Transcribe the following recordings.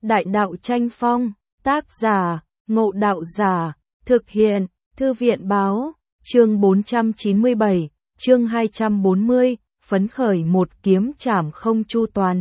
Đại đạo tranh phong, tác giả, Ngộ Đạo Giả, thực hiện, Thư viện báo, chương 497, chương 240, phấn khởi một kiếm chảm không chu toàn.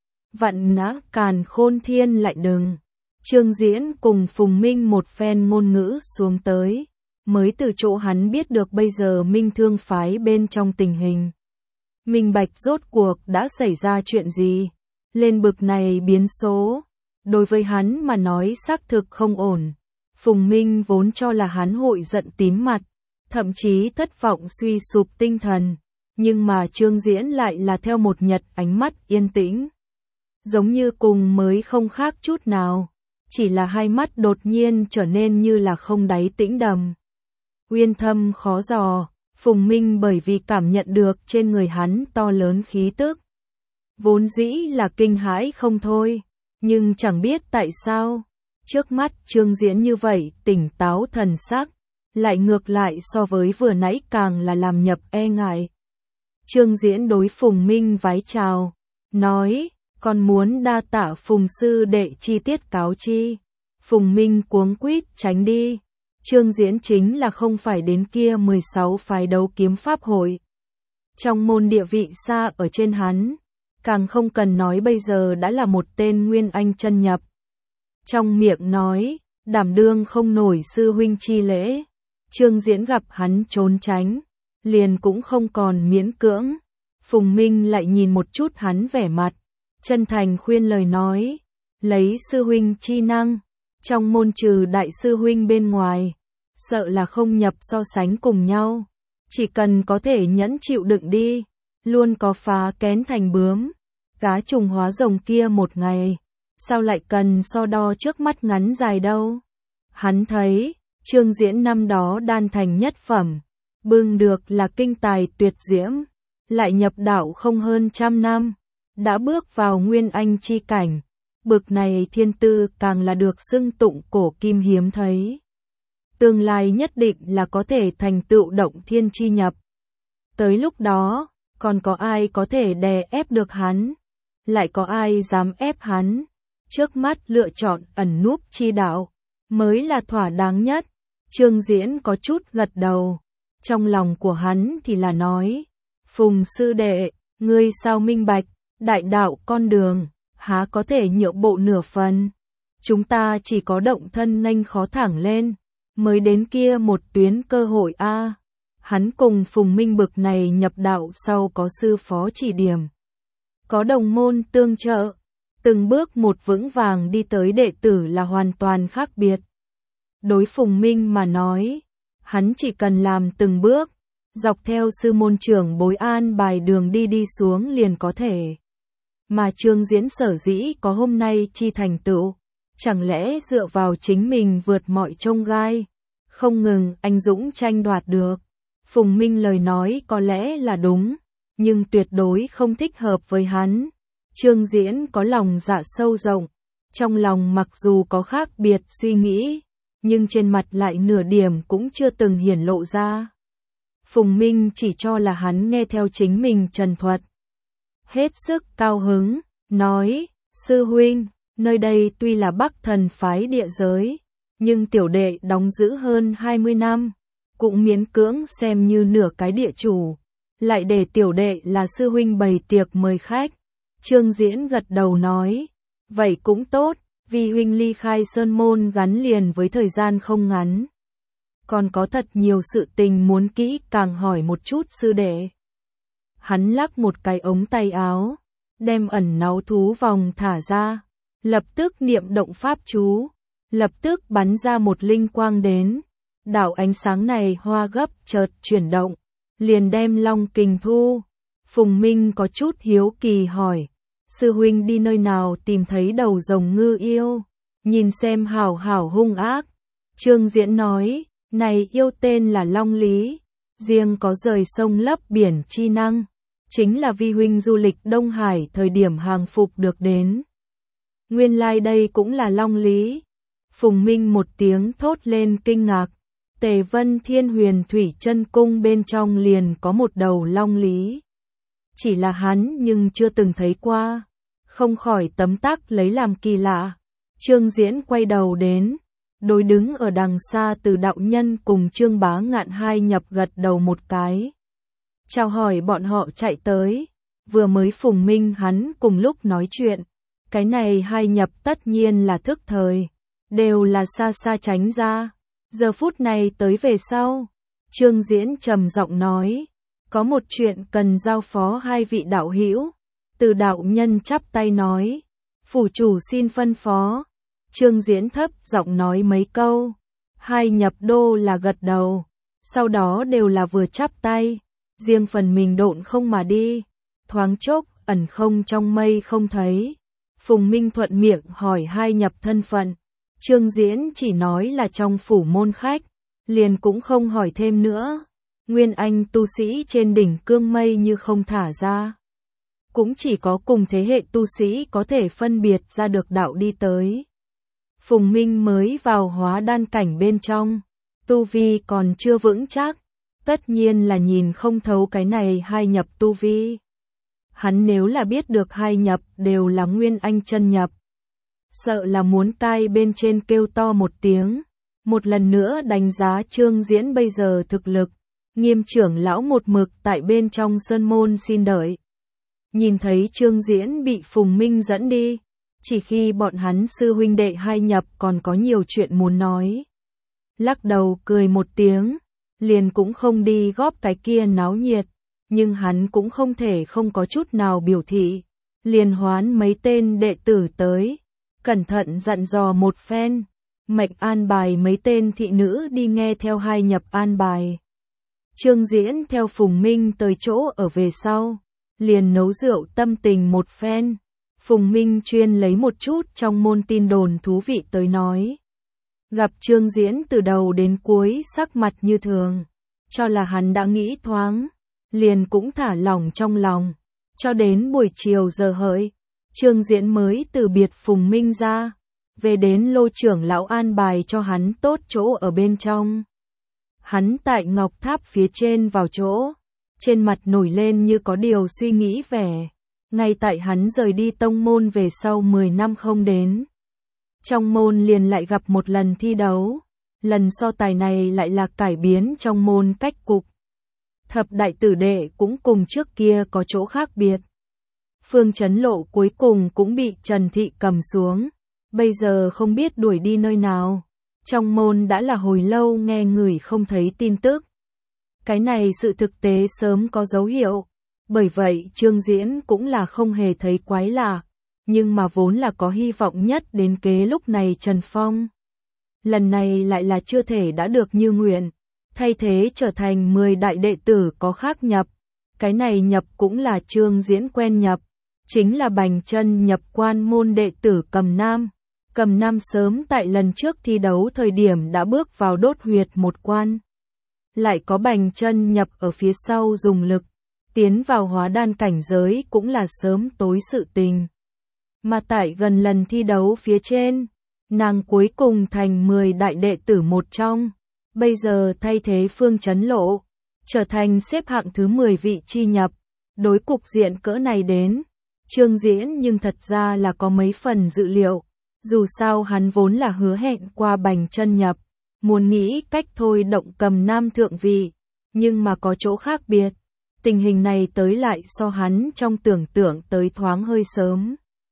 Vạn nã càn khôn thiên lại đừng. Trương Diễn cùng Phùng Minh một phen ngôn ngữ xuống tới, mới từ chỗ hắn biết được bây giờ Minh Thương phái bên trong tình hình. Minh bạch rốt cuộc đã xảy ra chuyện gì, lên bực này biến số. Đối với hắn mà nói xác thực không ổn. Phùng Minh vốn cho là hắn hội giận tím mặt, thậm chí thất vọng suy sụp tinh thần, nhưng mà Trương Diễn lại là theo một nhật ánh mắt yên tĩnh. Giống như cùng mới không khác chút nào, chỉ là hai mắt đột nhiên trở nên như là không đáy tĩnh đầm. Uyên thâm khó dò, Phùng Minh bởi vì cảm nhận được trên người hắn to lớn khí tức. Vốn dĩ là kinh hãi không thôi, nhưng chẳng biết tại sao, trước mắt Trương Diễn như vậy tỉnh táo thần sắc, lại ngược lại so với vừa nãy càng là làm nhập e ngại. Trương Diễn đối Phùng Minh vái chào, nói, còn muốn đa tạ Phùng sư đệ chi tiết cáo chi. Phùng Minh cuống quýt tránh đi. Trương Diễn chính là không phải đến kia 16 phái đấu kiếm pháp hội. Trong môn địa vị xa ở trên hắn, càng không cần nói bây giờ đã là một tên nguyên anh chân nhập. Trong miệng nói, đảm đương không nổi sư huynh chi lễ. Trương Diễn gặp hắn trốn tránh, liền cũng không còn miễn cưỡng. Phùng Minh lại nhìn một chút hắn vẻ mặt, chân thành khuyên lời nói, lấy sư huynh chi năng, trong môn trừ đại sư huynh bên ngoài, sợ là không nhập so sánh cùng nhau, chỉ cần có thể nhẫn chịu đựng đi, luôn có phá kén thành bướm, cá trùng hóa rồng kia một ngày, sao lại cần so đo trước mắt ngắn dài đâu. Hắn thấy, Trương Diễn năm đó đan thành nhất phẩm, bưng được là kinh tài tuyệt diễm, lại nhập đạo không hơn 100 năm, đã bước vào nguyên anh chi cảnh, bực này thiên tư càng là được xưng tụng cổ kim hiếm thấy. Tương lai nhất định là có thể thành tựu động thiên chi nhập. Tới lúc đó, còn có ai có thể đè ép được hắn, lại có ai dám ép hắn, trước mắt lựa chọn ẩn núp chi đạo, mới là thỏa đáng nhất. Trương Diễn có chút gật đầu, trong lòng của hắn thì là nói, Phùng sư đệ, ngươi sao minh bạch, đại đạo con đường, há có thể nhượng bộ nửa phần. Chúng ta chỉ có động thân nghênh khó thẳng lên, mới đến kia một tuyến cơ hội a. Hắn cùng Phùng Minh bực này nhập đạo sau có sư phó chỉ điểm, có đồng môn tương trợ, từng bước một vững vàng đi tới đệ tử là hoàn toàn khác biệt. Đối Phùng Minh mà nói, hắn chỉ cần làm từng bước, dọc theo sư môn trưởng bối an bài đường đi xuống liền có thể. Mà Trương Diễn sở dĩ có hôm nay chi thành tựu, chẳng lẽ dựa vào chính mình vượt mọi chông gai, không ngừng anh dũng tranh đoạt được. Phùng Minh lời nói có lẽ là đúng, nhưng tuyệt đối không thích hợp với hắn. Trương Diễn có lòng dạ sâu rộng, trong lòng mặc dù có khác biệt suy nghĩ, nhưng trên mặt lại nửa điểm cũng chưa từng hiển lộ ra. Phùng Minh chỉ cho là hắn nghe theo chính mình trần thuật. Hết sức cao hứng, nói, sư huynh, nơi đây tuy là Bắc Thần phái địa giới, nhưng tiểu đệ đóng giữ hơn 20 năm, cũng miễn cưỡng xem như nửa cái địa chủ, lại để tiểu đệ là sư huynh bày tiệc mời khách. Trương Diễn gật đầu nói, vậy cũng tốt, vì huynh ly khai sơn môn gắn liền với thời gian không ngắn. Còn có thật nhiều sự tình muốn kỹ càng hỏi một chút sư đệ. Hắn lắc một cái ống tay áo, đem ẩn náu thú vòng thả ra, lập tức niệm động pháp chú, lập tức bắn ra một linh quang đến. Đạo ánh sáng này hoa gấp chợt chuyển động, liền đem long kình thu. Phùng Minh có chút hiếu kỳ hỏi, sư huynh đi nơi nào tìm thấy đầu rồng ngư yêu, nhìn xem hảo hảo hung ác. Trương Diễn nói, này yêu tên là Long Lý, riêng có rời sông lấp biển chi năng, chính là vi huynh du lịch Đông Hải thời điểm hàng phục được đến. Nguyên lai đây cũng là Long Lý. Phùng Minh một tiếng thốt lên kinh ngạc, Tề Vân Thiên Huyền Thủy Chân Cung bên trong liền có một đầu Long Lý. Chỉ là hắn nhưng chưa từng thấy qua, không khỏi tấm tắc lấy làm kỳ lạ. Trương Diễn quay đầu đến, đối đứng ở đằng xa Từ đạo nhân cùng Trương Bá Ngạn hai nhập gật đầu một cái. Chào hỏi bọn họ chạy tới, vừa mới Phùng Minh hắn cùng lúc nói chuyện. Cái này hai nhập tất nhiên là thức thời, đều là xa xa tránh ra. Giờ phút này tới về sau, Trương Diễn trầm giọng nói, có một chuyện cần giao phó hai vị đạo hữu. Từ đạo nhân chắp tay nói, phủ chủ xin phân phó. Trương Diễn thấp giọng nói mấy câu, hai nhập đô là gật đầu, sau đó đều là vừa chắp tay, riêng phần mình độn không mà đi, thoáng chốc ẩn không trong mây không thấy. Phùng Minh thuận miệng hỏi hai nhập thân phận, Trương Diễn chỉ nói là trong phủ môn khách, liền cũng không hỏi thêm nữa. Nguyên Anh tu sĩ trên đỉnh cương mây như không thả ra, cũng chỉ có cùng thế hệ tu sĩ có thể phân biệt ra được đạo đi tới. Phùng Minh mới vào hóa đan cảnh bên trong, tu vi còn chưa vững chắc, tất nhiên là nhìn không thấu cái này hai nhập tu vi. Hắn nếu là biết được hai nhập đều là Nguyên Anh chân nhập, sợ là muốn tai bên trên kêu to một tiếng. Một lần nữa đánh giá Trương Diễn bây giờ thực lực, Nghiêm trưởng lão một mực tại bên trong sơn môn xin đợi. Nhìn thấy Trương Diễn bị Phùng Minh dẫn đi, chỉ khi bọn hắn sư huynh đệ hai nhập còn có nhiều chuyện muốn nói. Lắc đầu cười một tiếng, liền cũng không đi góp cái kia náo nhiệt, nhưng hắn cũng không thể không có chút nào biểu thị, liền hoán mấy tên đệ tử tới, cẩn thận dặn dò một phen, mệnh an bài mấy tên thị nữ đi nghe theo hai nhập an bài. Trương Diễn theo Phùng Minh tới chỗ ở về sau, liền nấu rượu tâm tình một phen. Phùng Minh chuyên lấy một chút trong môn tin đồn thú vị tới nói. Gặp Trương Diễn từ đầu đến cuối sắc mặt như thường, cho là hắn đã nghĩ thoáng, liền cũng thả lỏng trong lòng. Cho đến buổi chiều giờ hợi, Trương Diễn mới từ biệt Phùng Minh ra, về đến Lô trưởng lão an bài cho hắn tốt chỗ ở bên trong. Hắn tại ngọc tháp phía trên vào chỗ, trên mặt nổi lên như có điều suy nghĩ vẻ. Ngay tại hắn rời đi tông môn về sau 10 năm không đến, trong môn liền lại gặp một lần thi đấu. Lần so tài này lại là cải biến trong môn cách cục. Thập đại tử đệ cũng cùng trước kia có chỗ khác biệt. Phương Chấn Lộ cuối cùng cũng bị Trần Thị cầm xuống, bây giờ không biết đuổi đi nơi nào. Trong môn đã là hồi lâu nghe người không thấy tin tức. Cái này sự thực tế sớm có dấu hiệu. Bởi vậy Trương Diễn cũng là không hề thấy quái lạ, nhưng mà vốn là có hy vọng nhất đến kế lúc này Trần Phong. Lần này lại là chưa thể đã được như nguyện, thay thế trở thành 10 đại đệ tử có khác nhập. Cái này nhập cũng là Trương Diễn quen nhập, chính là Bành Chân nhập quan môn đệ tử Cầm Nam. Cầm Nam sớm tại lần trước thi đấu thời điểm đã bước vào đốt huyệt một quan. Lại có Bành Chân nhập ở phía sau dùng lực, tiến vào hóa đan cảnh giới cũng là sớm tối sự tình. Mà tại gần lần thi đấu phía trên, nàng cuối cùng thành 10 đại đệ tử một trong, bây giờ thay thế Phương Chấn Lộ, trở thành xếp hạng thứ 10 vị chi nhập. Đối cục diện cỡ này đến, Trương Diễn nhưng thật ra là có mấy phần dự liệu, dù sao hắn vốn là hứa hẹn qua Bành Chân nhập, muốn nghĩ cách thôi động Cầm Nam thượng vị, nhưng mà có chỗ khác biệt. Tình hình này tới lại so hắn trong tưởng tượng tới thoáng hơi sớm.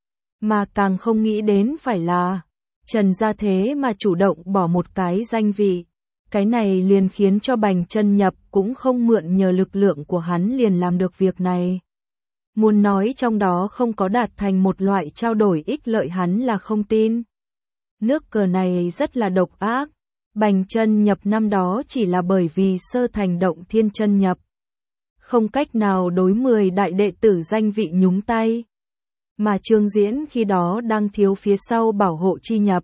Mà càng không nghĩ đến phải là Trần gia thế mà chủ động bỏ một cái danh vị. Cái này liền khiến cho Bành Chân nhập cũng không mượn nhờ lực lượng của hắn liền làm được việc này. Muốn nói trong đó không có đạt thành một loại trao đổi ích lợi hắn là không tin. Nước cờ này rất là độc ác. Bành Chân nhập năm đó chỉ là bởi vì sơ thành động thiên chân nhập, không cách nào đối 10 đại đệ tử danh vị nhúng tay. Mà Trương Diễn khi đó đang thiếu phía sau bảo hộ chi nhập.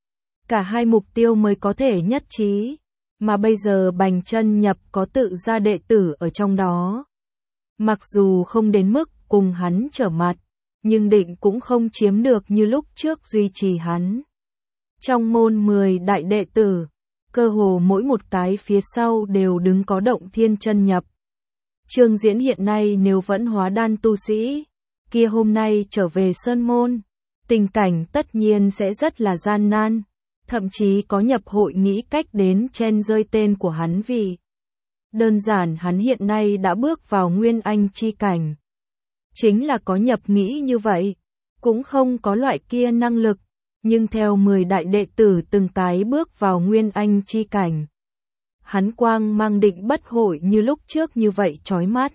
Cả hai mục tiêu mới có thể nhất trí. Mà bây giờ Bành Chân nhập có tự ra đệ tử ở trong đó. Mặc dù không đến mức cùng hắn trở mặt, nhưng định cũng không chiếm được như lúc trước duy trì hắn. Trong môn 10 đại đệ tử, cơ hồ mỗi một cái phía sau đều đứng có động thiên chân nhập. Trương Diễn hiện nay nếu vẫn hóa đan tu sĩ, kia hôm nay trở về sơn môn, tình cảnh tất nhiên sẽ rất là gian nan, thậm chí có nhập hội nghĩ cách đến chen rơi tên của hắn vì đơn giản hắn hiện nay đã bước vào nguyên anh chi cảnh. Chính là có nhập nghĩ như vậy, cũng không có loại kia năng lực, nhưng theo 10 đại đệ tử từng cái bước vào nguyên anh chi cảnh. Hắn quang mang định bất hội như lúc trước như vậy chói mắt.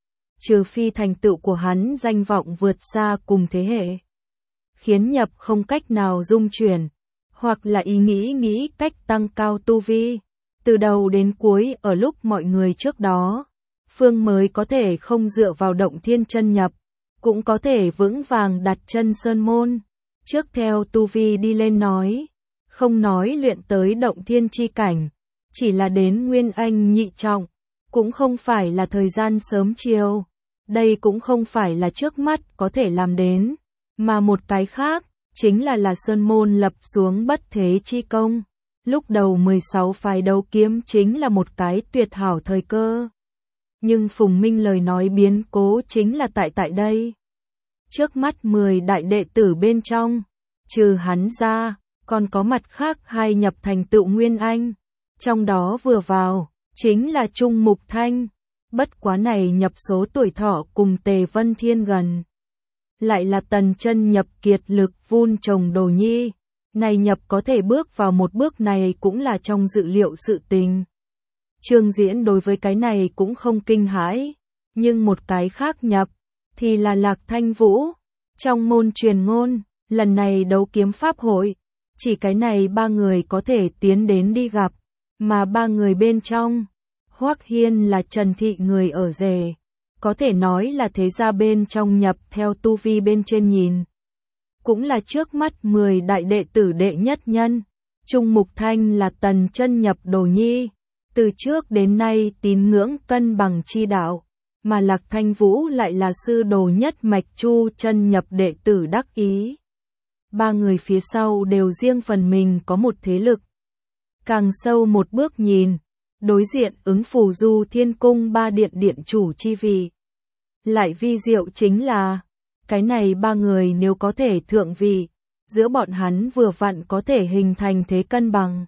Trừ phi thành tựu của hắn danh vọng vượt xa cùng thế hệ, khiến nhập không cách nào dung chuyển, hoặc là ý nghĩ cách tăng cao tu vi, từ đầu đến cuối ở lúc mọi người trước đó, phương mới có thể không dựa vào động thiên chân nhập, cũng có thể vững vàng đặt chân sơn môn, trước theo tu vi đi lên nói, không nói luyện tới động thiên chi cảnh, chỉ là đến nguyên anh nhị trọng, cũng không phải là thời gian sớm chiều, đây cũng không phải là trước mắt có thể làm đến, mà một cái khác, chính là sơn môn lập xuống bất thế chi công. Lúc đầu 16 phái đấu kiếm chính là một cái tuyệt hảo thời cơ. Nhưng Phùng Minh lời nói biến cố chính là tại đây. Trước mắt 10 đại đệ tử bên trong, trừ hắn ra, còn có mặt khác 2 nhập thành tựu Nguyên Anh. Trong đó vừa vào, chính là Trung Mục Thanh. Bất quá này nhập số tuổi thọ cùng Tề Vân Thiên gần. Lại là tần chân nhập kiệt lực vun trồng đồ nhi. Này nhập có thể bước vào một bước này cũng là trong dự liệu sự tình. Trương Diễn đối với cái này cũng không kinh hãi, nhưng một cái khác nhập, thì là Lạc Thanh Vũ. Trong môn truyền ngôn, lần này đấu kiếm pháp hội, chỉ cái này 3 người có thể tiến đến đi gặp, mà 3 người bên trong, Hoắc Hiên là Trần Thị người ở rể, có thể nói là thế gia bên trong nhập theo tu vi bên trên nhìn. Cũng là trước mắt 10 đại đệ tử đệ nhất nhân, Trung Mục Thanh là tần chân nhập đồ nhi, từ trước đến nay tín ngưỡng cân bằng chi đạo, mà Lạc Thanh Vũ lại là sư đồ nhất mạch Chu chân nhập đệ tử đắc ý. 3 người phía sau đều riêng phần mình có một thế lực. Càng sâu một bước nhìn, đối diện ứng phù du thiên cung 3 điện chủ chi vị. Lại vi diệu chính là, cái này 3 người nếu có thể thượng vị, giữa bọn hắn vừa vặn có thể hình thành thế cân bằng.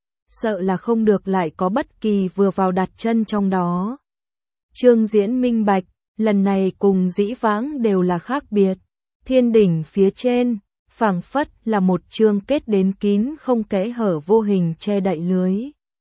Sợ là không được lại có bất kỳ vừa vào đặt chân trong đó. Trương Diễn minh bạch, lần này cùng dĩ vãng đều là khác biệt. Thiên đỉnh phía trên, phảng phất là một chương kết đến kín không kẽ hở vô hình che đậy lưới.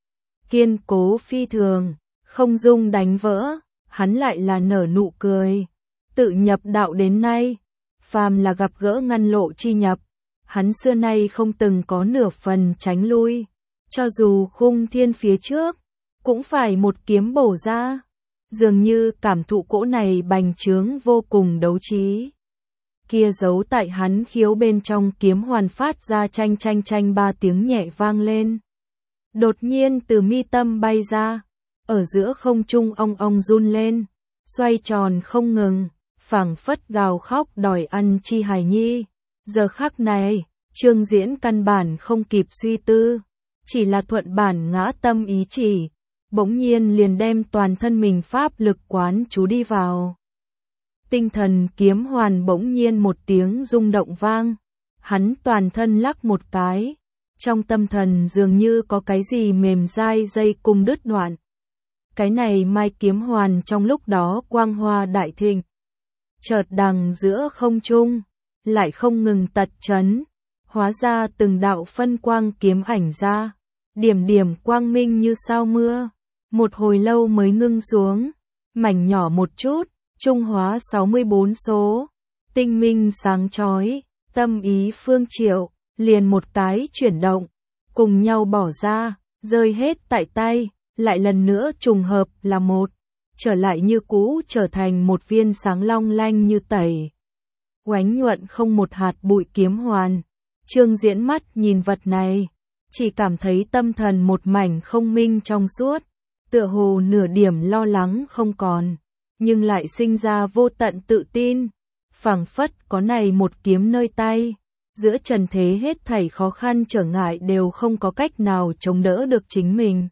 Kiên cố phi thường, không dung đánh vỡ, hắn lại là nở nụ cười. Tự nhập đạo đến nay, phàm là gặp gỡ ngăn lộ chi nhập, hắn xưa nay không từng có nửa phần tránh lui, cho dù khung thiên phía trước, cũng phải một kiếm bổ ra, dường như cảm thụ cỗ này bành trướng vô cùng đấu trí. Kia giấu tại hắn khiếu bên trong kiếm hoàn phát ra chanh 3 tiếng nhẹ vang lên. Đột nhiên từ mi tâm bay ra, ở giữa không trung ong run lên, xoay tròn không ngừng, phảng phất gào khóc đòi ăn chi hài nhi. Giờ khắc này, Trương Diễn căn bản không kịp suy tư, chỉ là thuận bản ngã tâm ý chỉ, bỗng nhiên liền đem toàn thân mình pháp lực quán chú đi vào. Tinh thần kiếm hoàn bỗng nhiên một tiếng rung động vang, hắn toàn thân lắc một cái, trong tâm thần dường như có cái gì mềm dai dây cung đứt đoạn. Cái này mai kiếm hoàn trong lúc đó quang hoa đại thịnh, chợt đằng giữa không trung, lại không ngừng tật chấn, hóa ra từng đạo phân quang kiếm ảnh ra, điểm quang minh như sao mưa, một hồi lâu mới ngưng xuống, mảnh nhỏ một chút, trung hóa 64 số, tinh minh sáng chói, tâm ý phương triệu, liền một cái chuyển động, cùng nhau bỏ ra, rơi hết tại tay, lại lần nữa trùng hợp là một, trở lại như cũ trở thành một viên sáng long lanh như tẩy. Oánh nhuận không một hạt bụi kiếm hoàn, Trương Diễn mắt nhìn vật này, chỉ cảm thấy tâm thần một mảnh không minh trong suốt, tựa hồ nửa điểm lo lắng không còn, nhưng lại sinh ra vô tận tự tin, phảng phất có này một kiếm nơi tay, giữa trần thế hết thảy khó khăn trở ngại đều không có cách nào chống đỡ được chính mình.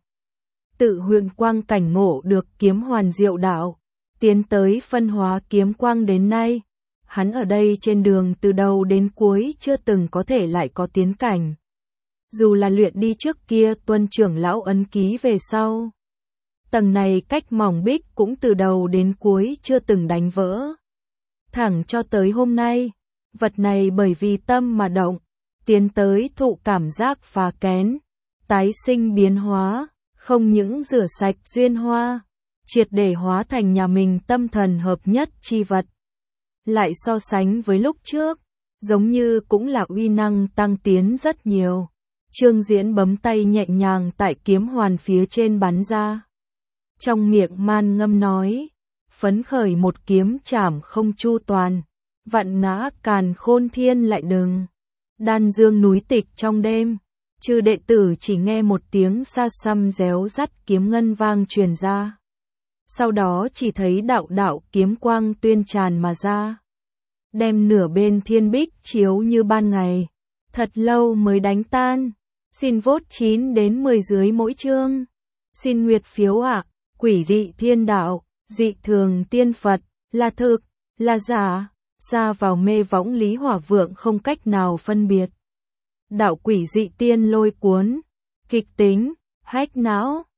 Tự huyền quang cảnh ngộ được kiếm hoàn diệu đạo, tiến tới phân hóa kiếm quang đến nay, hắn ở đây trên đường từ đầu đến cuối chưa từng có thể lại có tiến cảnh. Dù là luyện đi trước kia Tuân trưởng lão ấn ký về sau. Tầng này cách mỏng bích cũng từ đầu đến cuối chưa từng đánh vỡ. Thẳng cho tới hôm nay, vật này bởi vì tâm mà động, tiến tới thụ cảm giác phá kén, tái sinh biến hóa, không những rửa sạch duyên hoa, triệt để hóa thành nhà mình tâm thần hợp nhất chi vật. Lại so sánh với lúc trước, giống như cũng là uy năng tăng tiến rất nhiều. Trương Diễn bấm tay nhẹ nhàng tại kiếm hoàn phía trên bắn ra. Trong miệng man ngâm nói, phấn khởi một kiếm chảm không chu toàn, vạn ngã càn khôn thiên lại đừng. Đan dương núi tịch trong đêm, chư đệ tử chỉ nghe một tiếng xa xăm réo rắt kiếm ngân vang truyền ra. Sau đó chỉ thấy đạo đạo kiếm quang tuyên tràn mà ra, đem nửa bên thiên bích chiếu như ban ngày, thật lâu mới đánh tan. Xin vote 9 đến 10 dưới mỗi chương. Xin nguyệt phiếu ạ. Quỷ dị thiên đạo, dị thường tiên Phật, là thực, là giả, ra vào mê võng Lý Hỏa Vượng không cách nào phân biệt. Đạo quỷ dị tiên lôi cuốn, kịch tính, hách não.